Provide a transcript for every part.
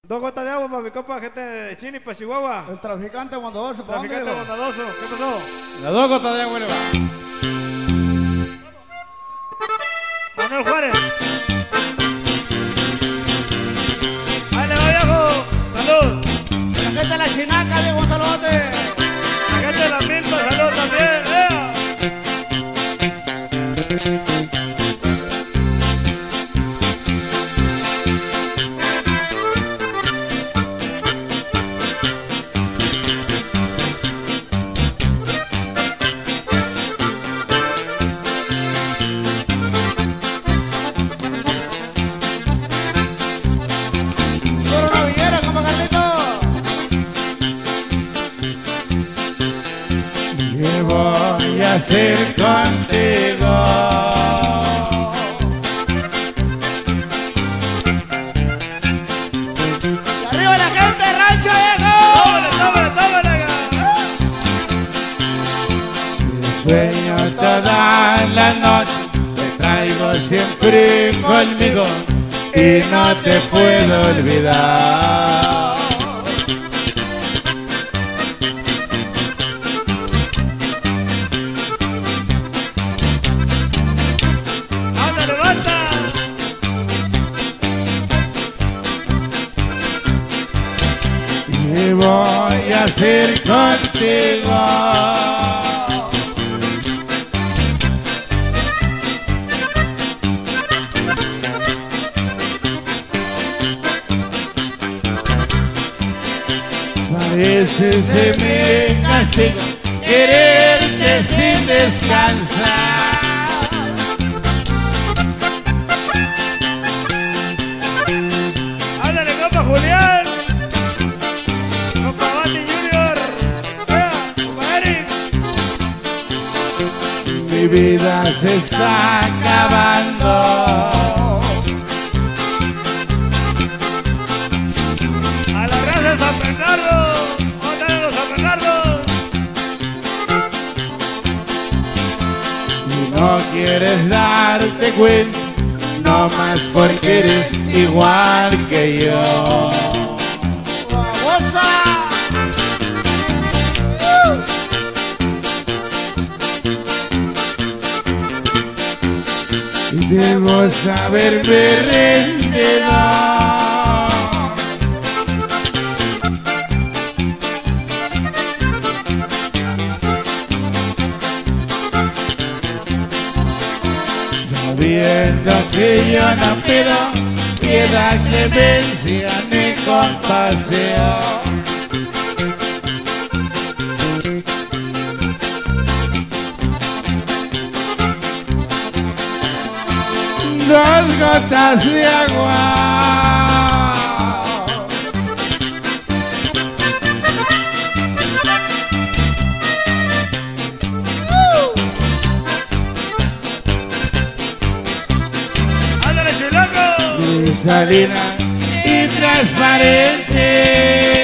2 gotas de agua para mi compa, gente de Chini, para Chihuahua. El traficante bondadoso, ¿para dónde Traficante llegó? bondadoso, ¿qué pasó? Las 2 gotas de agua le va. Manuel Juárez. Ahí le va, viejo. Salud. La gente de la Chinaca, viejo, un saludote. La gente de la Milpa, salud también. Voy a hacer contigo. Y arriba la gente, rancho viejo. ¡Tómale, tómale! Sueño toda la noche, te traigo siempre conmigo y no te puedo olvidar. Y voy a hacer contigo. Parece ser mi castigo quererte sin descansar. Ándale, compa Julián. Compa Bati Junior. Compa Eric. Mi vida se está acabando. A la raza de San Bernardo. ¿Dónde los San Bernardo? Y no quieres darte cuenta, no más porque eres igual que yo. ¡Babosa! Y debo saberme rendido. Sabiendo que yo no pido piedad, clemencia ni compasión. Dos gotas de agua. Ándale, chilango. Cristalina y transparente.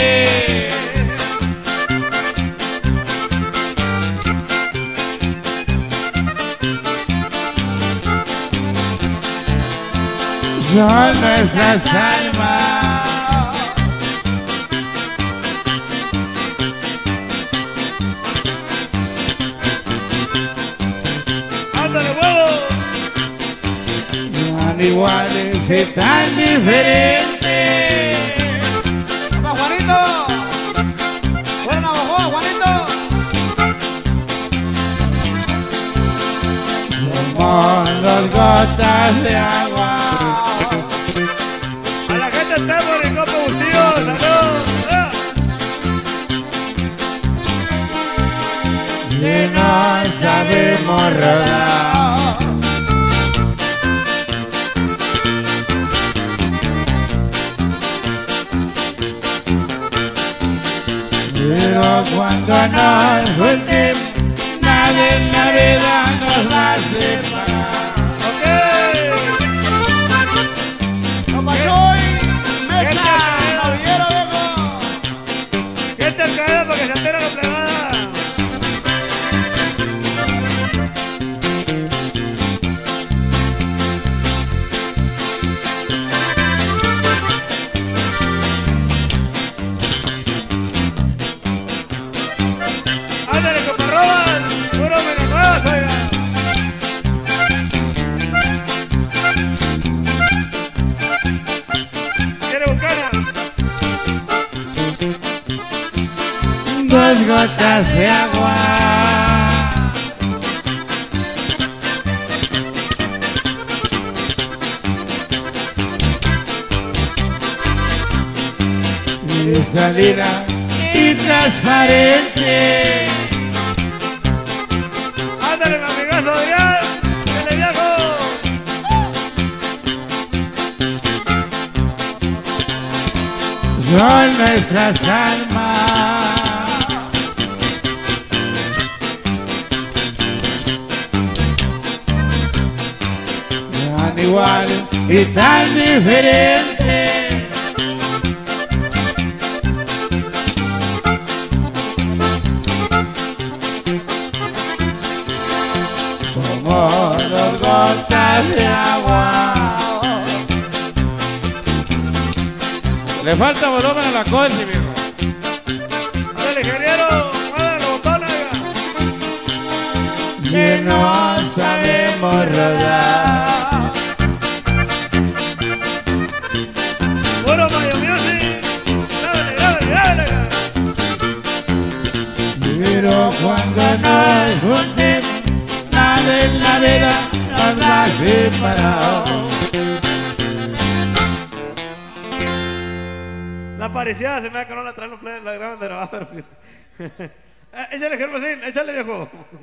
Son nuestras almas. Ándale, huevo. Tan iguales y tan diferentes. ¡Vamos, Juanito! ¡Fuera Navajo, Juanito! Somos dos gotas de agua. A la gente de Temo y compa Bustillo. Salud. Que no sabemos rodar. Pero cuando nos juntemos, nada en la vida nos va a separar. ¡Compa Chuy! ¡Mesa! ¡Novillero, viejo! Gente al caer para que se entera la plebada. dos gotas de agua. Cristalina y transparente. Ándale, mi amigazo Adrián, que le viejo. Son nuestras almas. Tan iguales y tan diferentes. Somos dos gotas de agua. Le falta volumen a la coche, viejo. Ándale, ingeniero, mueve los botones. Que no sabemos rodar. Puro Mayo Music. Dale, dale, dale. Pero cuando nos juntemos, nada en la vida nos ha separado. La parecida se me da que no la traen los plebes, la graban de grabar. Échale, Germán, échale, viejo.